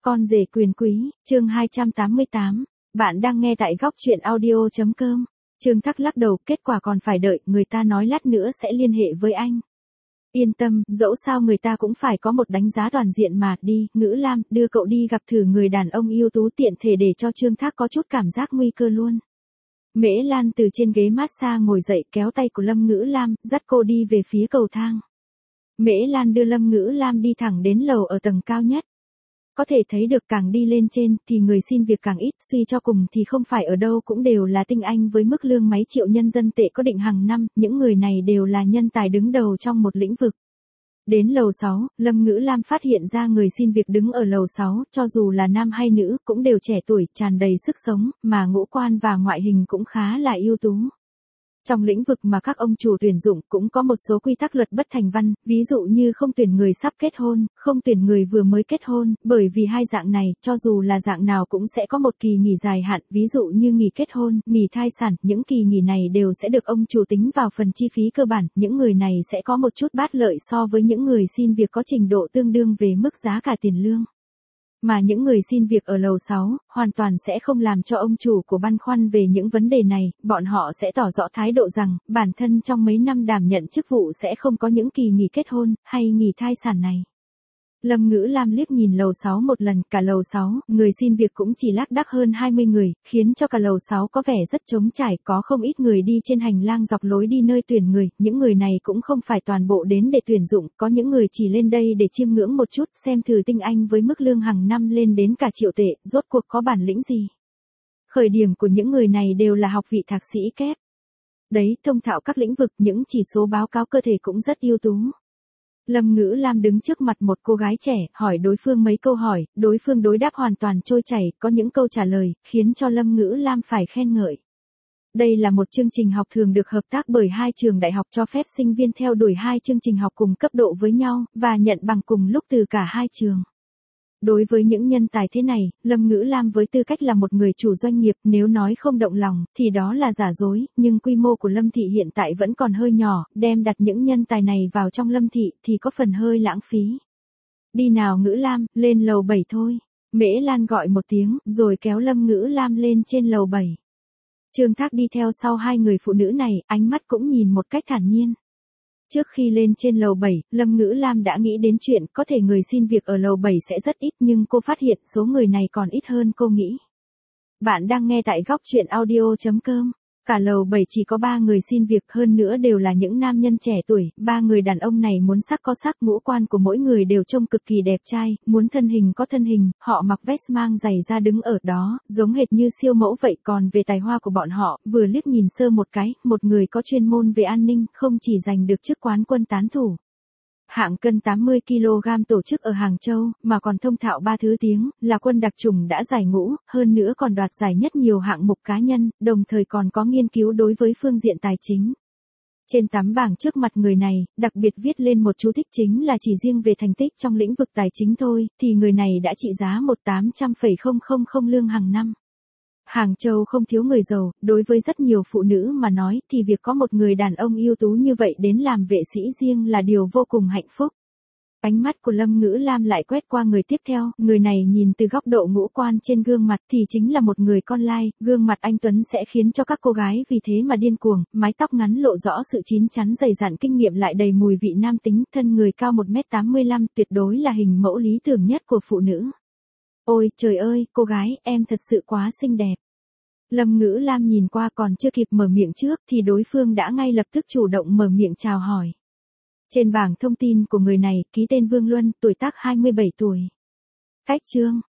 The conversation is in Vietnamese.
Con rể quyền quý, chương 288. Bạn đang nghe tại góc truyện audio.com. Trương Thắc lắc đầu, kết quả còn phải đợi, người ta nói lát nữa sẽ liên hệ với anh. Yên tâm, dẫu sao người ta cũng phải có một đánh giá toàn diện mà, đi, Ngữ Lam, đưa cậu đi gặp thử người đàn ông ưu tú, tiện thể để cho Trương Thác có chút cảm giác nguy cơ luôn. Mễ Lan từ trên ghế massage ngồi dậy, kéo tay của Lâm Ngữ Lam, dắt cô đi về phía cầu thang. Mễ Lan đưa Lâm Ngữ Lam đi thẳng đến lầu ở tầng cao nhất. Có thể thấy được càng đi lên trên thì người xin việc càng ít, suy cho cùng thì không phải ở đâu cũng đều là tinh anh với mức lương mấy triệu nhân dân tệ có định hàng năm, những người này đều là nhân tài đứng đầu trong một lĩnh vực. Đến lầu 6, Lâm Ngữ Lam phát hiện ra người xin việc đứng ở lầu 6, cho dù là nam hay nữ, cũng đều trẻ tuổi, tràn đầy sức sống, mà ngũ quan và ngoại hình cũng khá là ưu tú. Trong lĩnh vực mà các ông chủ tuyển dụng cũng có một số quy tắc luật bất thành văn, ví dụ như không tuyển người sắp kết hôn, không tuyển người vừa mới kết hôn, bởi vì hai dạng này, cho dù là dạng nào cũng sẽ có một kỳ nghỉ dài hạn, ví dụ như nghỉ kết hôn, nghỉ thai sản, những kỳ nghỉ này đều sẽ được ông chủ tính vào phần chi phí cơ bản, những người này sẽ có một chút bát lợi so với những người xin việc có trình độ tương đương về mức giá cả tiền lương. Mà những người xin việc ở lầu 6, hoàn toàn sẽ không làm cho ông chủ của băn khoăn về những vấn đề này, bọn họ sẽ tỏ rõ thái độ rằng, bản thân trong mấy năm đảm nhận chức vụ sẽ không có những kỳ nghỉ kết hôn, hay nghỉ thai sản này. Lâm Ngữ Lam liếc nhìn lầu 6 một lần, cả lầu 6, người xin việc cũng chỉ lác đác hơn 20 người, khiến cho cả lầu 6 có vẻ rất trống trải, có không ít người đi trên hành lang dọc lối đi nơi tuyển người, những người này cũng không phải toàn bộ đến để tuyển dụng, có những người chỉ lên đây để chiêm ngưỡng một chút, xem thử tinh anh với mức lương hàng năm lên đến cả triệu tệ, rốt cuộc có bản lĩnh gì. Khởi điểm của những người này đều là học vị thạc sĩ kép. Đấy, thông thạo các lĩnh vực, những chỉ số báo cáo cơ thể cũng rất ưu tú. Lâm Ngữ Lam đứng trước mặt một cô gái trẻ, hỏi đối phương mấy câu hỏi, đối phương đối đáp hoàn toàn trôi chảy, có những câu trả lời, khiến cho Lâm Ngữ Lam phải khen ngợi. Đây là một chương trình học thường được hợp tác bởi hai trường đại học cho phép sinh viên theo đuổi hai chương trình học cùng cấp độ với nhau, và nhận bằng cùng lúc từ cả hai trường. Đối với những nhân tài thế này, Lâm Ngữ Lam với tư cách là một người chủ doanh nghiệp, nếu nói không động lòng, thì đó là giả dối, nhưng quy mô của Lâm Thị hiện tại vẫn còn hơi nhỏ, đem đặt những nhân tài này vào trong Lâm Thị thì có phần hơi lãng phí. Đi nào Ngữ Lam, lên lầu 7 thôi. Mễ Lan gọi một tiếng, rồi kéo Lâm Ngữ Lam lên trên lầu 7. Trương Thác đi theo sau hai người phụ nữ này, ánh mắt cũng nhìn một cách thản nhiên. Trước khi lên trên lầu 7, Lâm Ngữ Lam đã nghĩ đến chuyện có thể người xin việc ở lầu 7 sẽ rất ít, nhưng cô phát hiện số người này còn ít hơn cô nghĩ. Bạn đang nghe tại góc truyện audio.com. Cả lầu 7 chỉ có 3 người xin việc, hơn nữa đều là những nam nhân trẻ tuổi, 3 người đàn ông này muốn sắc có sắc, ngũ quan của mỗi người đều trông cực kỳ đẹp trai, muốn thân hình có thân hình, họ mặc vest mang giày ra đứng ở đó, giống hệt như siêu mẫu vậy, còn về tài hoa của bọn họ, vừa liếc nhìn sơ một cái, một người có chuyên môn về an ninh, không chỉ giành được chức quán quân tán thủ. Hạng cân 80kg tổ chức ở Hàng Châu, mà còn thông thạo 3 thứ tiếng, là quân đặc chủng đã giải ngũ, hơn nữa còn đoạt giải nhất nhiều hạng mục cá nhân, đồng thời còn có nghiên cứu đối với phương diện tài chính. Trên tấm bảng trước mặt người này, đặc biệt viết lên một chú thích, chính là chỉ riêng về thành tích trong lĩnh vực tài chính thôi, thì người này đã trị giá 1.800.000 lương hàng năm. Hàng Châu không thiếu người giàu, đối với rất nhiều phụ nữ mà nói thì việc có một người đàn ông ưu tú như vậy đến làm vệ sĩ riêng là điều vô cùng hạnh phúc. Ánh mắt của Lâm Ngữ Lam lại quét qua người tiếp theo, người này nhìn từ góc độ ngũ quan trên gương mặt thì chính là một người con lai, gương mặt anh tuấn sẽ khiến cho các cô gái vì thế mà điên cuồng, mái tóc ngắn lộ rõ sự chín chắn dày dặn, kinh nghiệm lại đầy mùi vị nam tính, thân người cao 1m85, tuyệt đối là hình mẫu lý tưởng nhất của phụ nữ. Ôi trời ơi, cô gái, em thật sự quá xinh đẹp. Lâm Ngữ Lam nhìn qua, còn chưa kịp mở miệng trước thì đối phương đã ngay lập tức chủ động mở miệng chào hỏi. Trên bảng thông tin của người này, ký tên Vương Luân, tuổi tác 27 tuổi. Cách Trương,